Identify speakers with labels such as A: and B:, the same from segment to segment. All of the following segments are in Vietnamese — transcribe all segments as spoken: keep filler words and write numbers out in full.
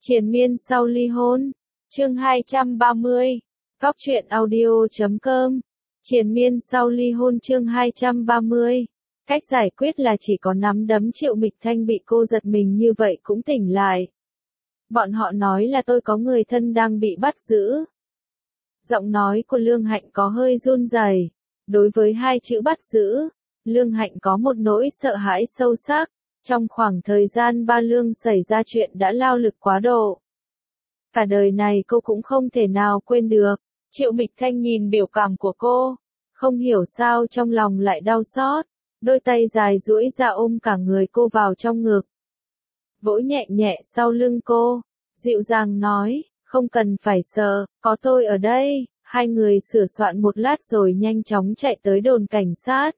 A: Triền miên sau ly hôn, chương hai trăm ba mươi, góc truyện audio chấm com. Triền miên sau ly hôn chương hai trăm ba mươi. Cách giải quyết là chỉ có nắm đấm. Triệu Mịch Thanh bị cô giật mình như vậy cũng tỉnh lại. Bọn họ nói là tôi có người thân đang bị bắt giữ. Giọng nói của Lương Hạnh có hơi run rẩy. Đối với hai chữ bắt giữ, Lương Hạnh có một nỗi sợ hãi sâu sắc. Trong khoảng thời gian ba Lương xảy ra chuyện đã lao lực quá độ. Cả đời này cô cũng không thể nào quên được. Triệu Mịch Thanh nhìn biểu cảm của cô, không hiểu sao trong lòng lại đau xót. Đôi tay dài duỗi ra ôm cả người cô vào trong ngực. Vỗ nhẹ nhẹ sau lưng cô, dịu dàng nói, không cần phải sợ, có tôi ở đây. Hai người sửa soạn một lát rồi nhanh chóng chạy tới đồn cảnh sát.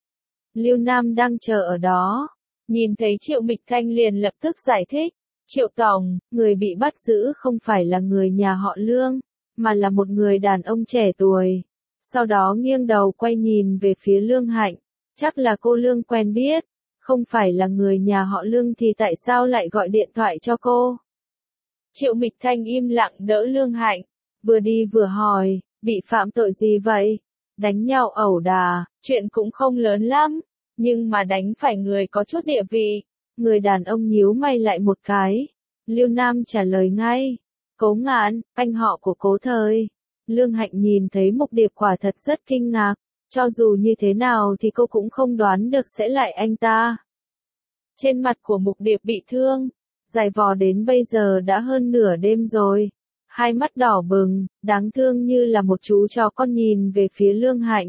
A: Lưu Nam đang chờ ở đó. Nhìn thấy Triệu Mịch Thanh liền lập tức giải thích. Triệu Tổng, người bị bắt giữ không phải là người nhà họ Lương, mà là một người đàn ông trẻ tuổi. Sau đó nghiêng đầu quay nhìn về phía Lương Hạnh. Chắc là cô Lương quen biết. Không phải là người nhà họ Lương thì tại sao lại gọi điện thoại cho cô? Triệu Mịch Thanh im lặng đỡ Lương Hạnh. Vừa đi vừa hỏi, bị phạm tội gì vậy? Đánh nhau ẩu đà, chuyện cũng không lớn lắm. Nhưng mà đánh phải người có chút địa vị. Người đàn ông nhíu mày lại một cái. Lưu Nam trả lời ngay. Cố Ngạn, anh họ của Cố Thời. Lương Hạnh nhìn thấy Mục Điệp quả thật rất kinh ngạc. Cho dù như thế nào thì cô cũng không đoán được sẽ lại anh ta. Trên mặt của Mục Điệp bị thương. Dài vò đến bây giờ đã hơn nửa đêm rồi. Hai mắt đỏ bừng, đáng thương như là một chú chó con nhìn về phía Lương Hạnh.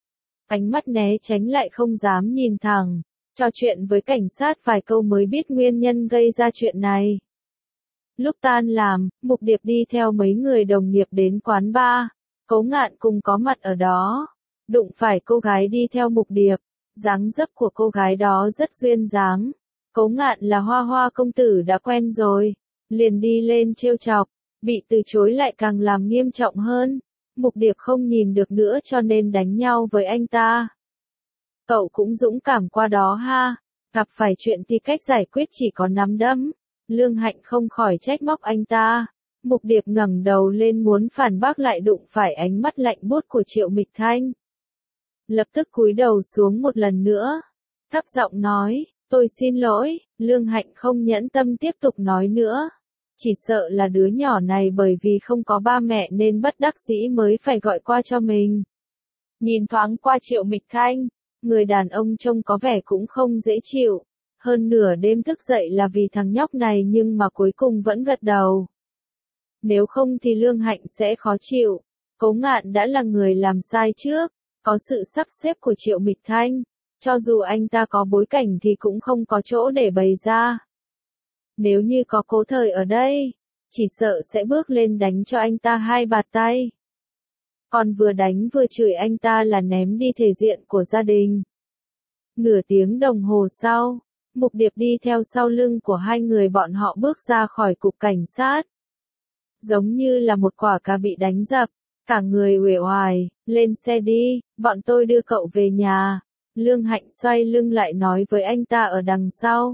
A: Ánh mắt né tránh lại không dám nhìn thẳng, trò chuyện với cảnh sát vài câu mới biết nguyên nhân gây ra chuyện này. Lúc tan làm, Mục Điệp đi theo mấy người đồng nghiệp đến quán bar, Cố Ngạn cùng có mặt ở đó. Đụng phải cô gái đi theo Mục Điệp, dáng dấp của cô gái đó rất duyên dáng. Cố Ngạn là Hoa Hoa công tử đã quen rồi, liền đi lên trêu chọc, bị từ chối lại càng làm nghiêm trọng hơn. Mục Điệp không nhìn được nữa cho nên đánh nhau với anh ta. Cậu cũng dũng cảm qua đó ha, gặp phải chuyện thì cách giải quyết chỉ có nắm đấm. Lương Hạnh không khỏi trách móc anh ta. Mục Điệp ngẩng đầu lên muốn phản bác lại đụng phải ánh mắt lạnh buốt của Triệu Mịch Thanh. Lập tức cúi đầu xuống một lần nữa, thấp giọng nói, tôi xin lỗi. Lương Hạnh không nhẫn tâm tiếp tục nói nữa. Chỉ sợ là đứa nhỏ này bởi vì không có ba mẹ nên bất đắc dĩ mới phải gọi qua cho mình. Nhìn thoáng qua Triệu Mịch Thanh, người đàn ông trông có vẻ cũng không dễ chịu. Hơn nửa đêm thức dậy là vì thằng nhóc này nhưng mà cuối cùng vẫn gật đầu. Nếu không thì Lương Hạnh sẽ khó chịu. Cố Ngạn đã là người làm sai trước, có sự sắp xếp của Triệu Mịch Thanh. Cho dù anh ta có bối cảnh thì cũng không có chỗ để bày ra. Nếu như có Cố Thời ở đây, chỉ sợ sẽ bước lên đánh cho anh ta hai bạt tay. Còn vừa đánh vừa chửi anh ta là ném đi thể diện của gia đình. Nửa tiếng đồng hồ sau, Mục Điệp đi theo sau lưng của hai người bọn họ bước ra khỏi cục cảnh sát. Giống như là một quả cà bị đánh dập, cả người uể oải, lên xe đi, bọn tôi đưa cậu về nhà. Lương Hạnh xoay lưng lại nói với anh ta ở đằng sau.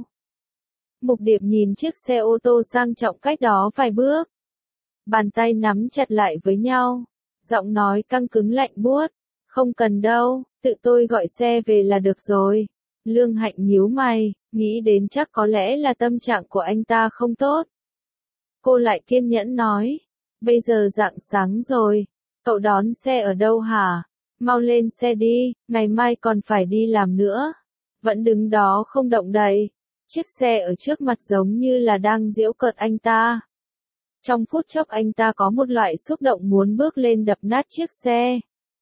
A: Mục Điệp nhìn chiếc xe ô tô sang trọng cách đó vài bước. Bàn tay nắm chặt lại với nhau. Giọng nói căng cứng lạnh buốt. Không cần đâu, tự tôi gọi xe về là được rồi. Lương Hạnh nhíu mày, nghĩ đến chắc có lẽ là tâm trạng của anh ta không tốt. Cô lại kiên nhẫn nói. Bây giờ rạng sáng rồi. Cậu đón xe ở đâu hả? Mau lên xe đi, ngày mai còn phải đi làm nữa. Vẫn đứng đó không động đậy. Chiếc xe ở trước mặt giống như là đang giễu cợt anh ta. Trong phút chốc anh ta có một loại xúc động muốn bước lên đập nát chiếc xe.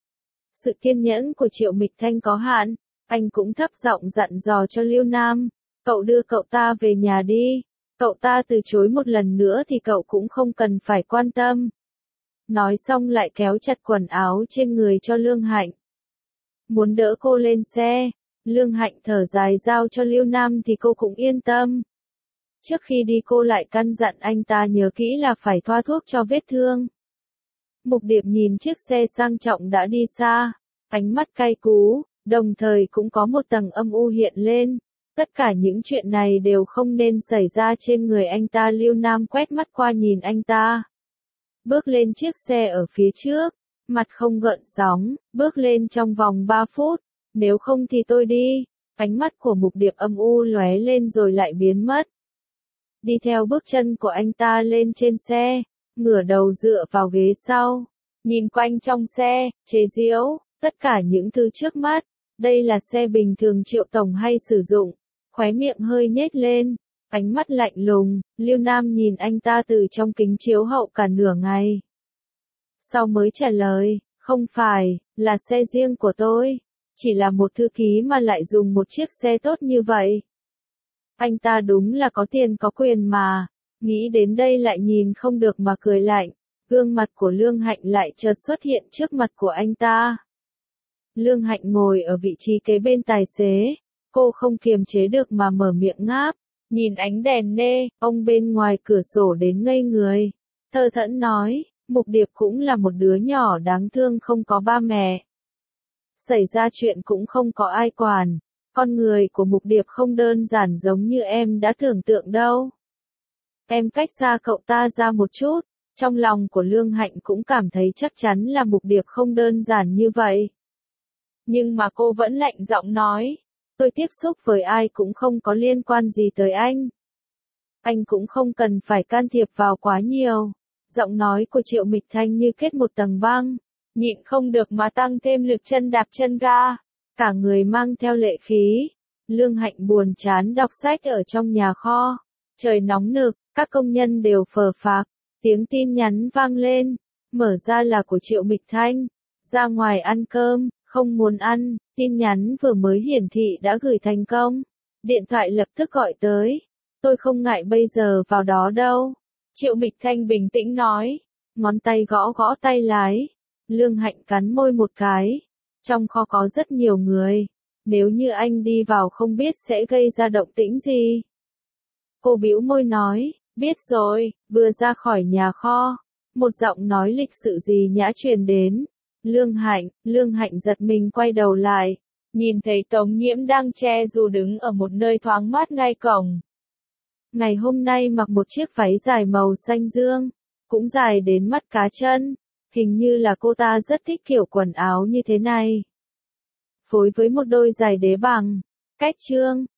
A: Sự kiên nhẫn của Triệu Mịch Thanh có hạn, anh cũng thấp giọng dặn dò cho Lưu Nam. Cậu đưa cậu ta về nhà đi. Cậu ta từ chối một lần nữa thì cậu cũng không cần phải quan tâm. Nói xong lại kéo chặt quần áo trên người cho Lương Hạnh. Muốn đỡ cô lên xe. Lương Hạnh thở dài giao cho Lưu Nam thì cô cũng yên tâm. Trước khi đi cô lại căn dặn anh ta nhớ kỹ là phải thoa thuốc cho vết thương. Mục Điệp nhìn chiếc xe sang trọng đã đi xa, ánh mắt cay cú, đồng thời cũng có một tầng âm u hiện lên. Tất cả những chuyện này đều không nên xảy ra trên người anh ta. Lưu Nam quét mắt qua nhìn anh ta. Bước lên chiếc xe ở phía trước, mặt không gợn sóng, bước lên trong vòng ba phút, nếu không thì tôi đi. Ánh mắt của Mục Điệp âm u lóe lên rồi lại biến mất. Đi theo bước chân của anh ta lên trên xe, ngửa đầu dựa vào ghế sau, nhìn quanh trong xe, chế giễu, tất cả những thứ trước mắt, đây là xe bình thường Triệu Tổng hay sử dụng, khóe miệng hơi nhếch lên, ánh mắt lạnh lùng, Lưu Nam nhìn anh ta từ trong kính chiếu hậu cả nửa ngày. Sau mới trả lời, không phải, là xe riêng của tôi, chỉ là một thư ký mà lại dùng một chiếc xe tốt như vậy. Anh ta đúng là có tiền có quyền mà, nghĩ đến đây lại nhìn không được mà cười lạnh, gương mặt của Lương Hạnh lại chợt xuất hiện trước mặt của anh ta. Lương Hạnh ngồi ở vị trí kế bên tài xế, cô không kiềm chế được mà mở miệng ngáp, nhìn ánh đèn nê, ông bên ngoài cửa sổ đến ngây người, thơ thẫn nói, Mục Điệp cũng là một đứa nhỏ đáng thương không có ba mẹ. Xảy ra chuyện cũng không có ai quản. Con người của Mục Điệp không đơn giản giống như em đã tưởng tượng đâu. Em cách xa cậu ta ra một chút, trong lòng của Lương Hạnh cũng cảm thấy chắc chắn là Mục Điệp không đơn giản như vậy. Nhưng mà cô vẫn lạnh giọng nói, tôi tiếp xúc với ai cũng không có liên quan gì tới anh. Anh cũng không cần phải can thiệp vào quá nhiều. Giọng nói của Triệu Mịch Thanh như kết một tầng băng, nhịn không được mà tăng thêm lực chân đạp chân ga. Cả người mang theo lệ khí. Lương Hạnh buồn chán đọc sách ở trong nhà kho. Trời nóng nực, các công nhân đều phờ phạc. Tiếng tin nhắn vang lên. Mở ra là của Triệu Mịch Thanh. Ra ngoài ăn cơm, không muốn ăn. Tin nhắn vừa mới hiển thị đã gửi thành công. Điện thoại lập tức gọi tới. Tôi không ngại bây giờ vào đó đâu. Triệu Mịch Thanh bình tĩnh nói. Ngón tay gõ gõ tay lái. Lương Hạnh cắn môi một cái. Trong kho có rất nhiều người, nếu như anh đi vào không biết sẽ gây ra động tĩnh gì. Cô bĩu môi nói, biết rồi, vừa ra khỏi nhà kho, một giọng nói lịch sự gì nhã truyền đến. Lương Hạnh, Lương Hạnh giật mình quay đầu lại, nhìn thấy Tống Nhiễm đang che dù đứng ở một nơi thoáng mát ngay cổng. Ngày hôm nay mặc một chiếc váy dài màu xanh dương, cũng dài đến mắt cá chân. Hình như là cô ta rất thích kiểu quần áo như thế này. Phối với một đôi giày đế bằng. Cách chương